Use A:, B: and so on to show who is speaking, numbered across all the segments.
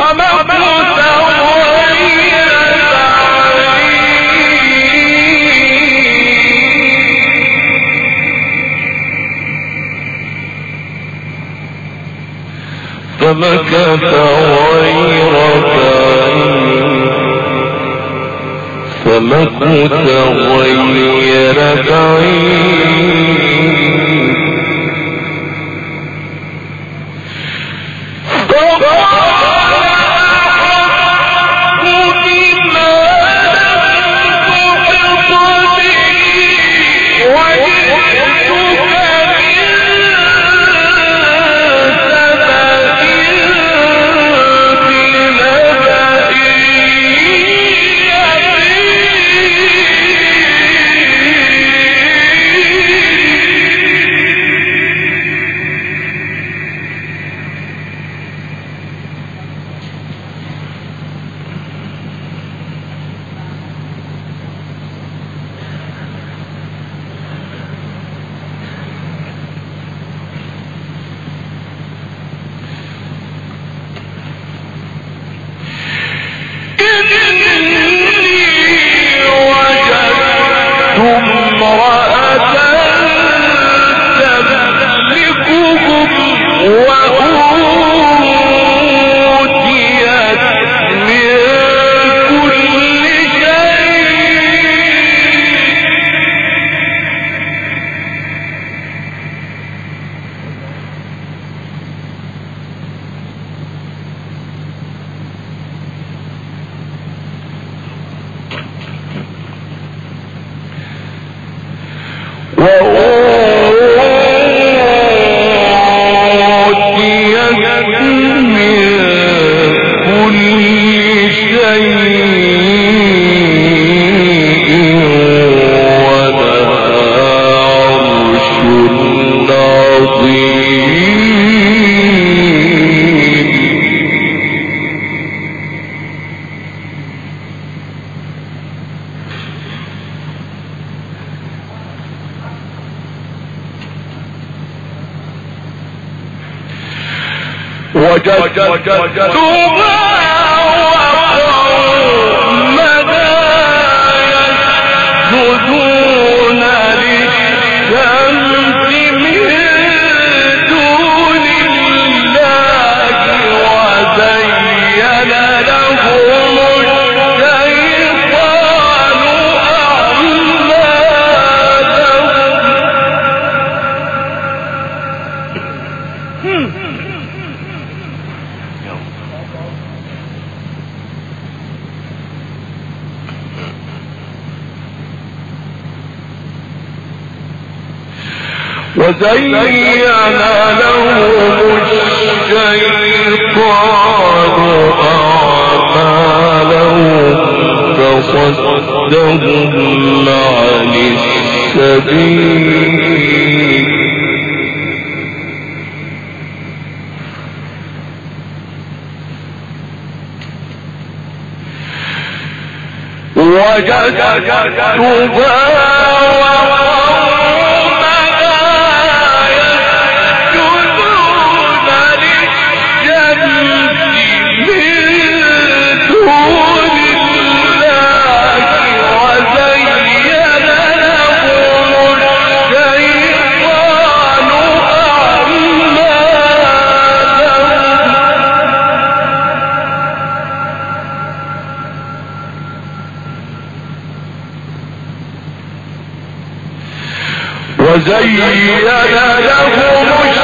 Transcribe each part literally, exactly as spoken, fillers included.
A: فمكث غير بعيد فمكث غير بعيد وجدتها وقومنا يسجدون للشمس من دون الله وزين لهم الشيطان أعمالهم. وزين لهم الشيطان أعمالهم فصدهم عن السبيل وجدتها وزين لهم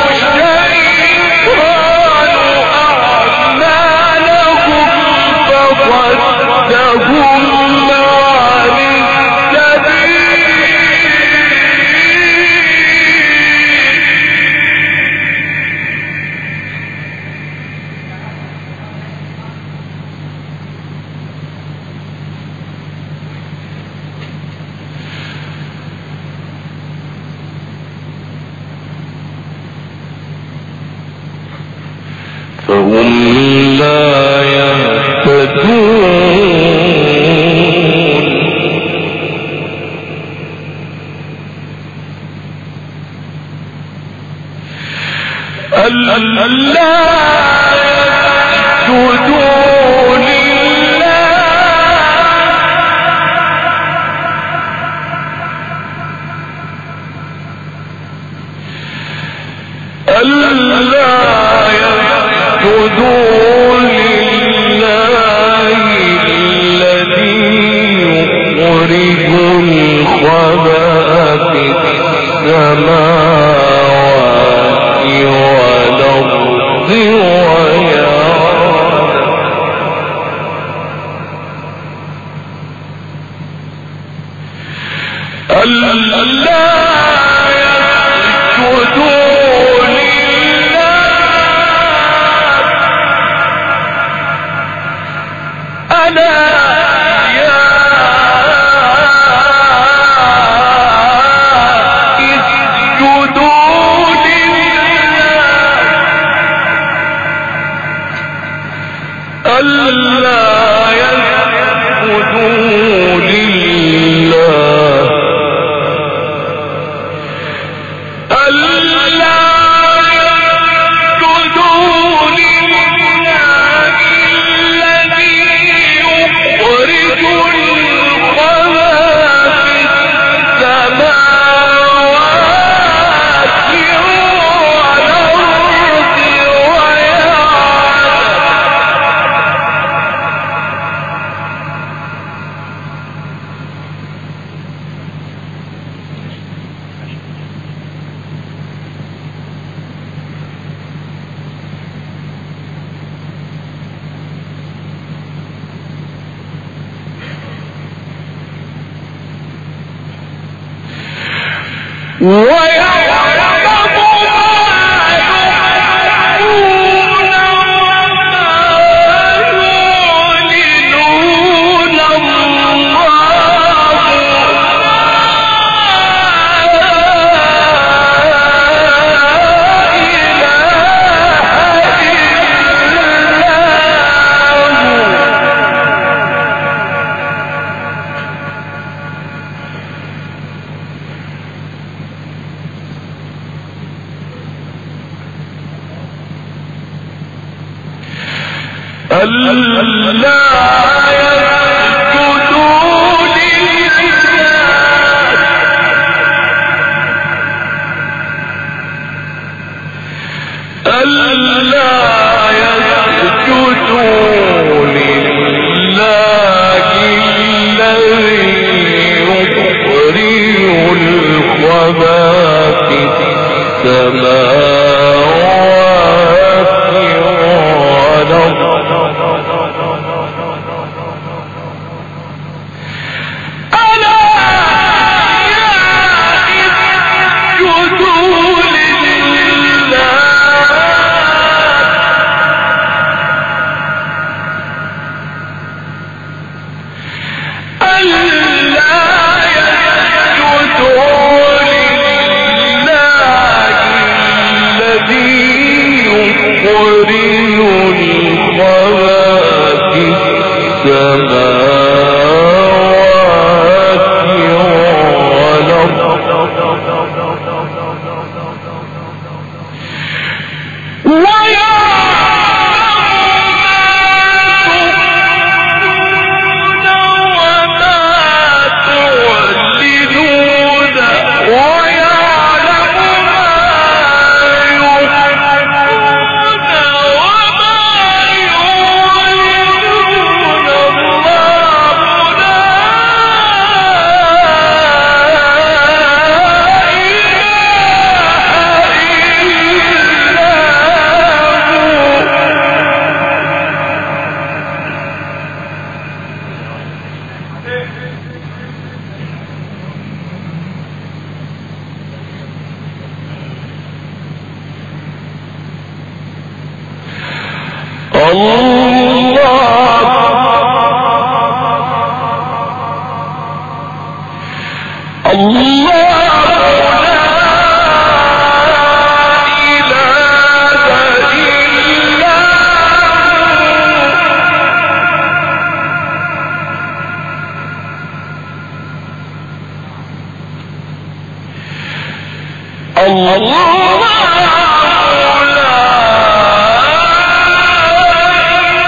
A: الشيطان أعمالهم فصدهم عن السبيل فهم لا يهتدون. ألا يسجدون اسجدوا لله الذي يخرج الخبأ في السماوات والأرض ويعلم ألا يسجدوا لله ألا يا اسجدوا لله ألا يسجدوا لله ألا يسجدوا لله الذي يخرج الخبأ في السماوات والأرض ويعلم ألا يسجدوا لله ألا يسجدوا لله الذي يخرج الخبأ في السماوات والأرض الله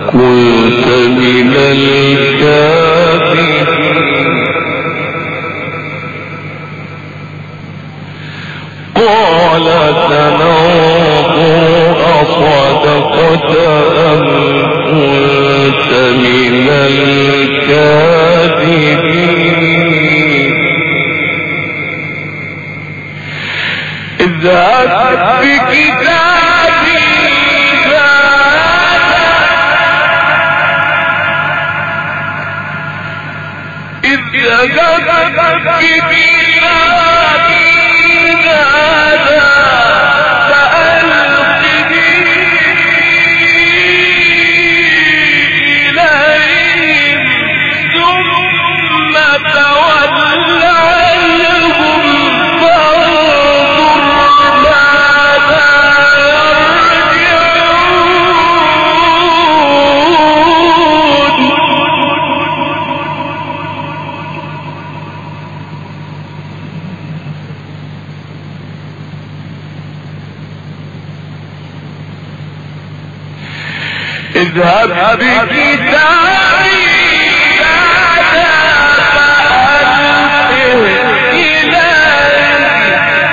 A: كنت من الكاذبين قال سننظر أصدقت أم كنت من الكاذبين اذهب بكتابي اذهب بكتابي هذا فألقه إليهم ثم تول عنهم فانظر ماذا يرجعون. اذهب بكتابي هذا فألقه إليهم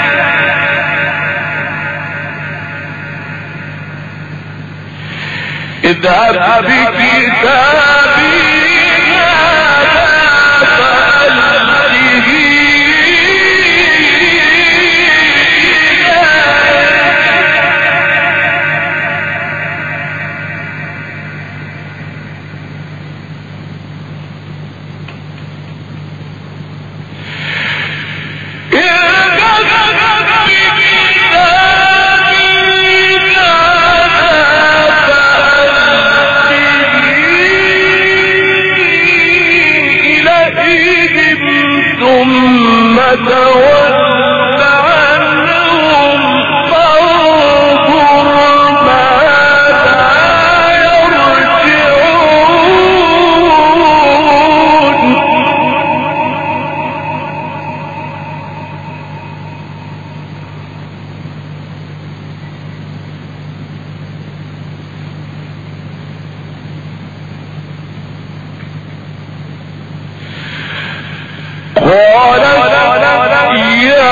A: اذهب بكتابي هذا فألقه ثم تول عنهم فانظر ماذا يرجعون. قال يا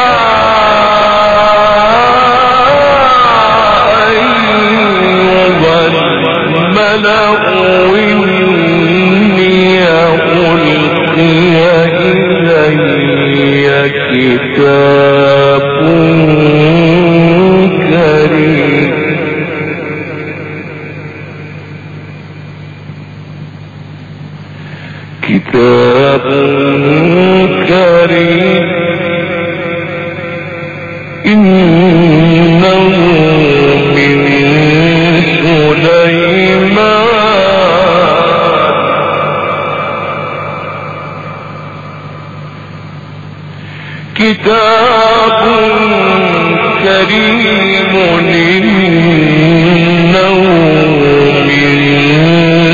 A: أيها الملأ إني ألقي إلي كتاب كريم كتاب كريم إنه من سليمان كتاب كريم إنه من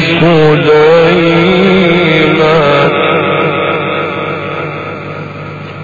A: سليمان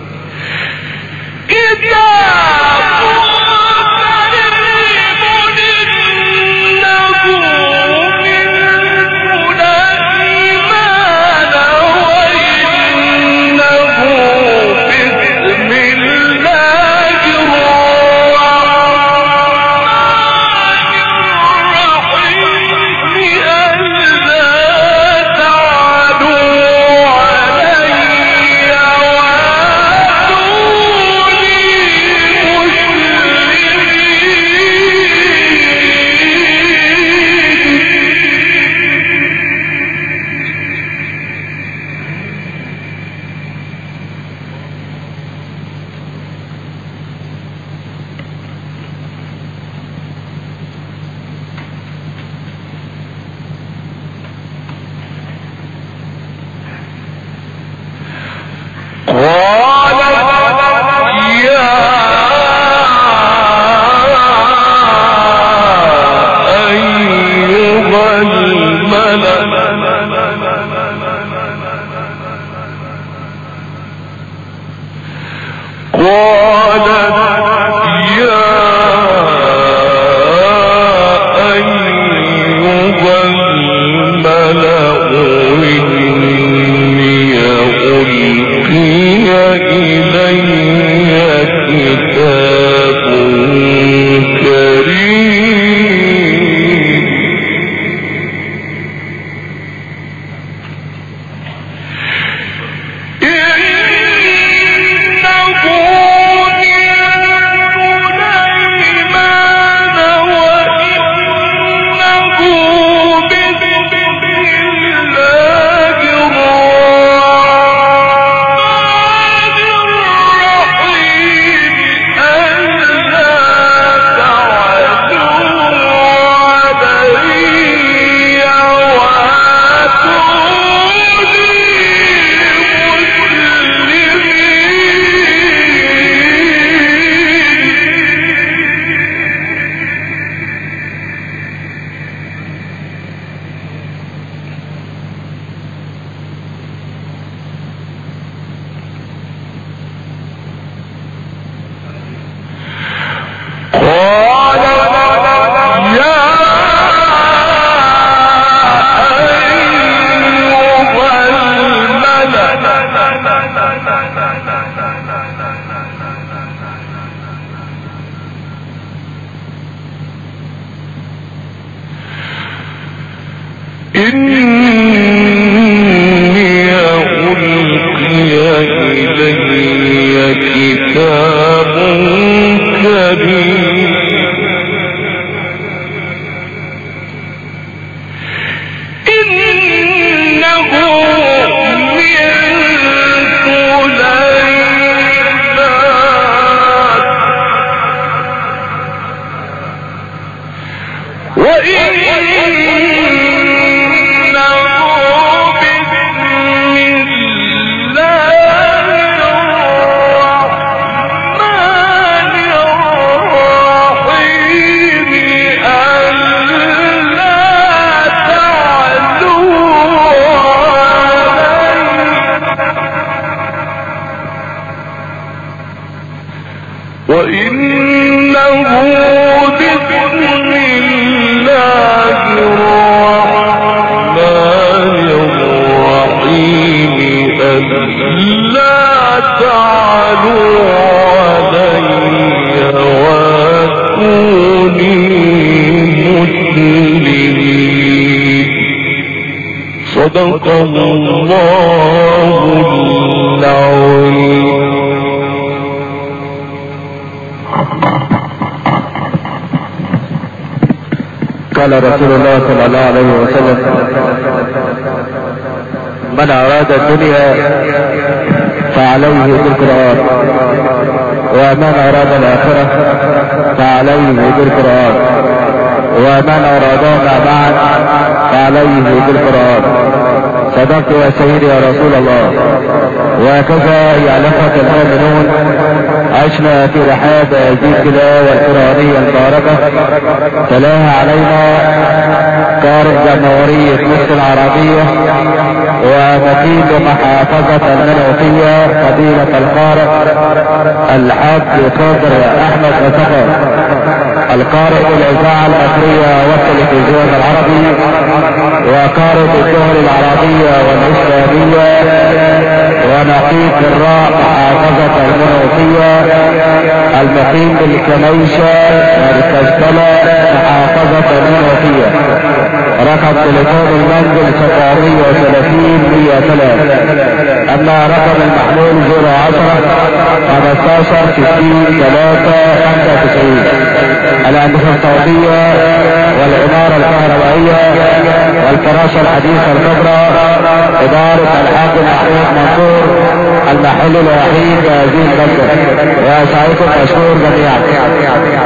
A: صدق الله العظيم.
B: قال رسول الله صلى الله عليه وسلم: من أراد الدنيا فعليه بالقرآن، ومن أراد الآخرة فعليه بالقرآن، ومن أرادهما معا فعليه بالقرآن. صدقت يا سيدي يا رسول الله. وهكذا يا الأخوة المؤمنون عشنا في رحاب هذه التلاوة القرآنية المباركة تلاها علينا قارئ جمهورية مصر العربية ومقيم محافظة المنوفية فضيلة القارئ الحاج قادر أحمد وسخر، القارئ بالإذاعة المصرية والتلفزيون العربي، وقارئ بالدول العربية والإسلامية، ونقيب قراء محافظة المنوفية، المقيم بالكنيشة مركز بلد محافظة المنوفية. رقم تليفون المنزل سبعمية وثلاثين مية وثلاثة. اما رقم المحمول صفر عشرة خمستاشر ستين ثلاثة خمسة وتسعين. الهندسة الصوتية والعمارة الكهربائية والفراشة الحديثة الكبرى إدارة الحاج محمود منصور، المحل الوحيد بهذه البلدة. ويسعدكم مشكور جميعا.